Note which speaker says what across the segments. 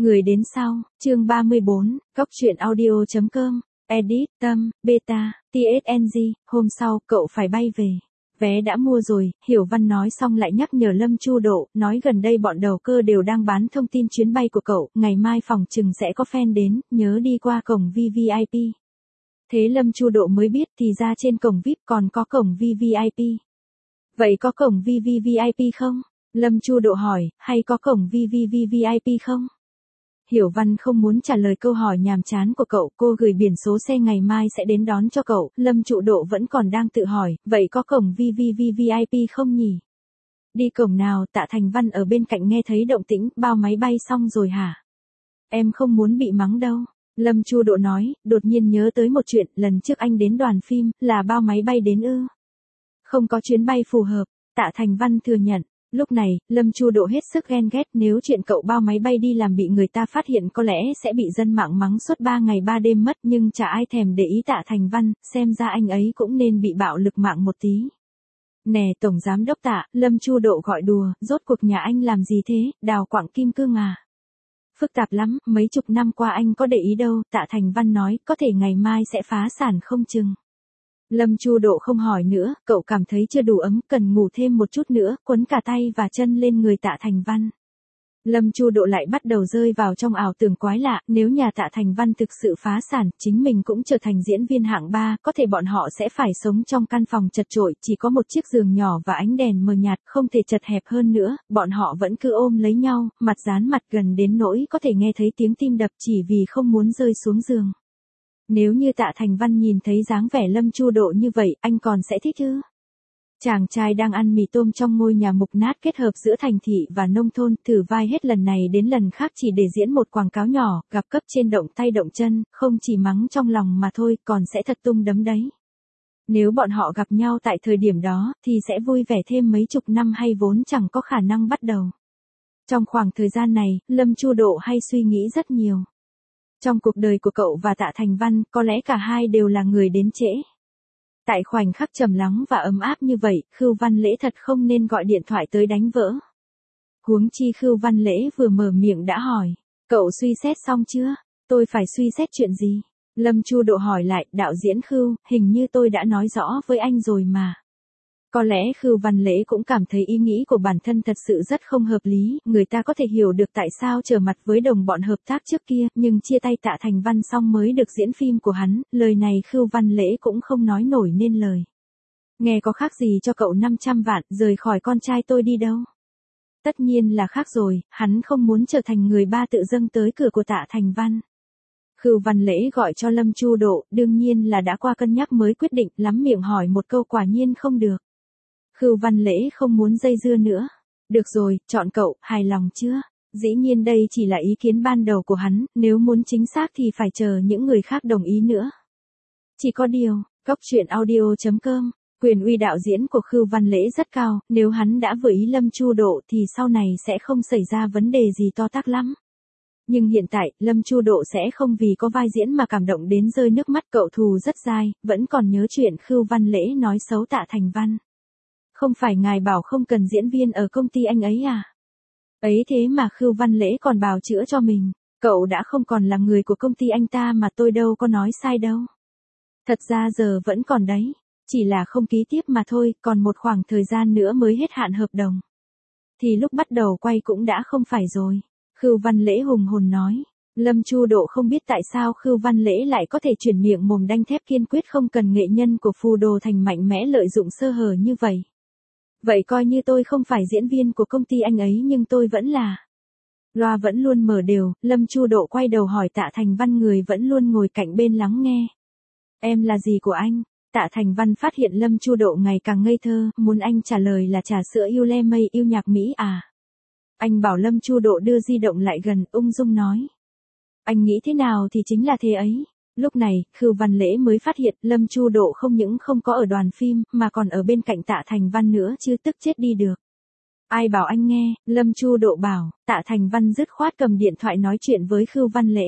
Speaker 1: Người đến sau, chương 34, Góc truyện audio.com, edit, Tâm, Beta, TSNG, hôm sau, cậu phải bay về. Vé đã mua rồi, Hiểu Văn nói xong lại nhắc nhở Lâm Chu Độ, nói gần đây bọn đầu cơ đều đang bán thông tin chuyến bay của cậu, ngày mai phòng chừng sẽ có fan đến, nhớ đi qua cổng VVIP. Thế Lâm Chu Độ mới biết thì ra trên cổng VIP còn có cổng VVIP. Vậy có cổng VVVIP không? Lâm Chu Độ hỏi, hay có cổng VVVIP không? Hiểu Văn không muốn trả lời câu hỏi nhàm chán của cậu, cô gửi biển số xe ngày mai sẽ đến đón cho cậu, Lâm Chu Độ vẫn còn đang tự hỏi, vậy có cổng VVVIP không nhỉ? Đi cổng nào? Tạ Thành Văn ở bên cạnh nghe thấy động tĩnh, bao máy bay xong rồi hả? Em không muốn bị mắng đâu. Lâm Chu Độ nói, đột nhiên nhớ tới một chuyện, lần trước anh đến đoàn phim, là bao máy bay đến ư? Không có chuyến bay phù hợp, Tạ Thành Văn thừa nhận. Lúc này, Lâm Chu Độ hết sức ghen ghét, nếu chuyện cậu bao máy bay đi làm bị người ta phát hiện có lẽ sẽ bị dân mạng mắng suốt 3 ngày 3 đêm mất, nhưng chả ai thèm để ý Tạ Thành Văn, xem ra anh ấy cũng nên bị bạo lực mạng một tí. Nè Tổng Giám Đốc Tạ, Lâm Chu Độ gọi đùa, rốt cuộc nhà anh làm gì thế, đào quặng kim cương à? Phức tạp lắm, mấy chục năm qua anh có để ý đâu, Tạ Thành Văn nói, có thể ngày mai sẽ phá sản không chừng. Lâm Chu Độ không hỏi nữa, cậu cảm thấy chưa đủ ấm, cần ngủ thêm một chút nữa, quấn cả tay và chân lên người Tạ Thành Văn. Lâm Chu Độ lại bắt đầu rơi vào trong ảo tưởng quái lạ, nếu nhà Tạ Thành Văn thực sự phá sản, chính mình cũng trở thành diễn viên hạng 3, có thể bọn họ sẽ phải sống trong căn phòng chật chội, chỉ có một chiếc giường nhỏ và ánh đèn mờ nhạt, không thể chật hẹp hơn nữa, bọn họ vẫn cứ ôm lấy nhau, mặt dán mặt gần đến nỗi có thể nghe thấy tiếng tim đập chỉ vì không muốn rơi xuống giường. Nếu như Tạ Thành Văn nhìn thấy dáng vẻ Lâm Chu Độ như vậy, anh còn sẽ thích ư? Chàng trai đang ăn mì tôm trong ngôi nhà mục nát kết hợp giữa thành thị và nông thôn, thử vai hết lần này đến lần khác chỉ để diễn một quảng cáo nhỏ, gặp cấp trên động tay động chân, không chỉ mắng trong lòng mà thôi, còn sẽ thật tung đấm đấy. Nếu bọn họ gặp nhau tại thời điểm đó, thì sẽ vui vẻ thêm mấy chục năm hay vốn chẳng có khả năng bắt đầu. Trong khoảng thời gian này, Lâm Chu Độ hay suy nghĩ rất nhiều. Trong cuộc đời của cậu và Tạ Thành Văn, có lẽ cả hai đều là người đến trễ. Tại khoảnh khắc trầm lắng và ấm áp như vậy, Khưu Văn Lễ thật không nên gọi điện thoại tới đánh vỡ. Huống chi Khưu Văn Lễ vừa mở miệng đã hỏi, cậu suy xét xong chưa? Tôi phải suy xét chuyện gì? Lâm Chu Độ hỏi lại, đạo diễn Khưu, hình như tôi đã nói rõ với anh rồi mà. Có lẽ Khưu Văn Lễ cũng cảm thấy ý nghĩ của bản thân thật sự rất không hợp lý, người ta có thể hiểu được tại sao trở mặt với đồng bọn hợp tác trước kia, nhưng chia tay Tạ Thành Văn xong mới được diễn phim của hắn, lời này Khưu Văn Lễ cũng không nói nổi nên lời. Nghe có khác gì cho cậu 500 vạn, rời khỏi con trai tôi đi đâu? Tất nhiên là khác rồi, hắn không muốn trở thành người ba tự dâng tới cửa của Tạ Thành Văn. Khưu Văn Lễ gọi cho Lâm Chu Độ, đương nhiên là đã qua cân nhắc mới quyết định, lắm miệng hỏi một câu quả nhiên không được. Khưu Văn Lễ không muốn dây dưa nữa. Được rồi, chọn cậu, hài lòng chưa? Dĩ nhiên đây chỉ là ý kiến ban đầu của hắn, nếu muốn chính xác thì phải chờ những người khác đồng ý nữa. Chỉ có điều, Góc truyện audio.com, quyền uy đạo diễn của Khưu Văn Lễ rất cao, nếu hắn đã vừa ý Lâm Chu Độ thì sau này sẽ không xảy ra vấn đề gì to tát lắm. Nhưng hiện tại, Lâm Chu Độ sẽ không vì có vai diễn mà cảm động đến rơi nước mắt, cậu thù rất dai, vẫn còn nhớ chuyện Khưu Văn Lễ nói xấu Tạ Thành Văn. Không phải ngài bảo không cần diễn viên ở công ty anh ấy à? Ấy thế mà Khưu Văn Lễ còn bào chữa cho mình, cậu đã không còn là người của công ty anh ta mà tôi đâu có nói sai đâu. Thật ra giờ vẫn còn đấy, chỉ là không ký tiếp mà thôi, còn một khoảng thời gian nữa mới hết hạn hợp đồng. Thì lúc bắt đầu quay cũng đã không phải rồi, Khưu Văn Lễ hùng hồn nói. Lâm Chu Độ không biết tại sao Khưu Văn Lễ lại có thể chuyển miệng mồm đanh thép kiên quyết không cần nghệ nhân của Phù Đồ Thành mạnh mẽ lợi dụng sơ hở như vậy. Vậy coi như tôi không phải diễn viên của công ty anh ấy nhưng tôi vẫn là. Loa vẫn luôn mở đều, Lâm Chu Độ quay đầu hỏi Tạ Thành Văn, người vẫn luôn ngồi cạnh bên lắng nghe. Em là gì của anh? Tạ Thành Văn phát hiện Lâm Chu Độ ngày càng ngây thơ, muốn anh trả lời là trà sữa yêu le mây yêu nhạc Mỹ à? Anh bảo Lâm Chu Độ đưa di động lại gần, ung dung nói. Anh nghĩ thế nào thì chính là thế ấy. Lúc này, Khưu Văn Lễ mới phát hiện Lâm Chu Độ không những không có ở đoàn phim, mà còn ở bên cạnh Tạ Thành Văn nữa chứ, tức chết đi được. Ai bảo anh nghe? Lâm Chu Độ bảo. Tạ Thành Văn dứt khoát cầm điện thoại nói chuyện với Khưu Văn Lễ.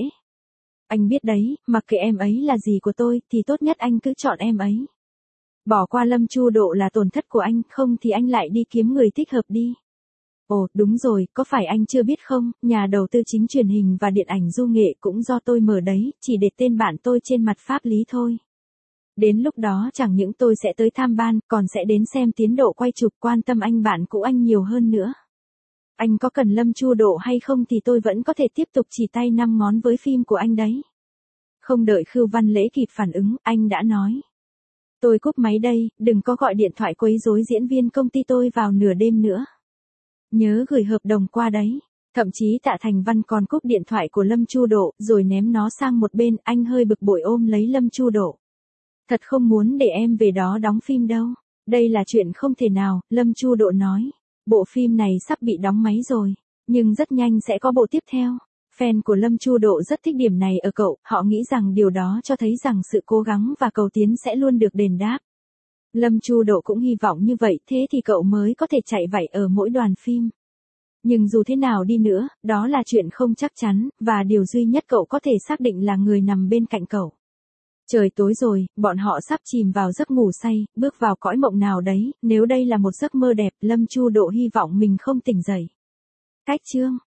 Speaker 1: Anh biết đấy, mặc kệ em ấy là gì của tôi, thì tốt nhất anh cứ chọn em ấy. Bỏ qua Lâm Chu Độ là tổn thất của anh, không thì anh lại đi kiếm người thích hợp đi. Ồ, đúng rồi, có phải anh chưa biết không, nhà đầu tư chính truyền hình và điện ảnh du nghệ cũng do tôi mở đấy, chỉ để tên bạn tôi trên mặt pháp lý thôi. Đến lúc đó chẳng những tôi sẽ tới tham ban, còn sẽ đến xem tiến độ quay chụp, quan tâm anh bạn cũ anh nhiều hơn nữa. Anh có cần Lâm Chu Độ hay không thì tôi vẫn có thể tiếp tục chỉ tay năm ngón với phim của anh đấy. Không đợi Khưu Văn Lễ kịp phản ứng, anh đã nói. Tôi cúp máy đây, đừng có gọi điện thoại quấy rối diễn viên công ty tôi vào nửa đêm nữa. Nhớ gửi hợp đồng qua đấy. Thậm chí Tạ Thành Văn còn cúp điện thoại của Lâm Chu Độ, rồi ném nó sang một bên, anh hơi bực bội ôm lấy Lâm Chu Độ. Thật không muốn để em về đó đóng phim đâu. Đây là chuyện không thể nào, Lâm Chu Độ nói. Bộ phim này sắp bị đóng máy rồi, nhưng rất nhanh sẽ có bộ tiếp theo. Fan của Lâm Chu Độ rất thích điểm này ở cậu, họ nghĩ rằng điều đó cho thấy rằng sự cố gắng và cầu tiến sẽ luôn được đền đáp. Lâm Chu Độ cũng hy vọng như vậy, thế thì cậu mới có thể chạy vạy ở mỗi đoàn phim. Nhưng dù thế nào đi nữa, đó là chuyện không chắc chắn, và điều duy nhất cậu có thể xác định là người nằm bên cạnh cậu. Trời tối rồi, bọn họ sắp chìm vào giấc ngủ say, bước vào cõi mộng nào đấy, nếu đây là một giấc mơ đẹp, Lâm Chu Độ hy vọng mình không tỉnh dậy. Cách chương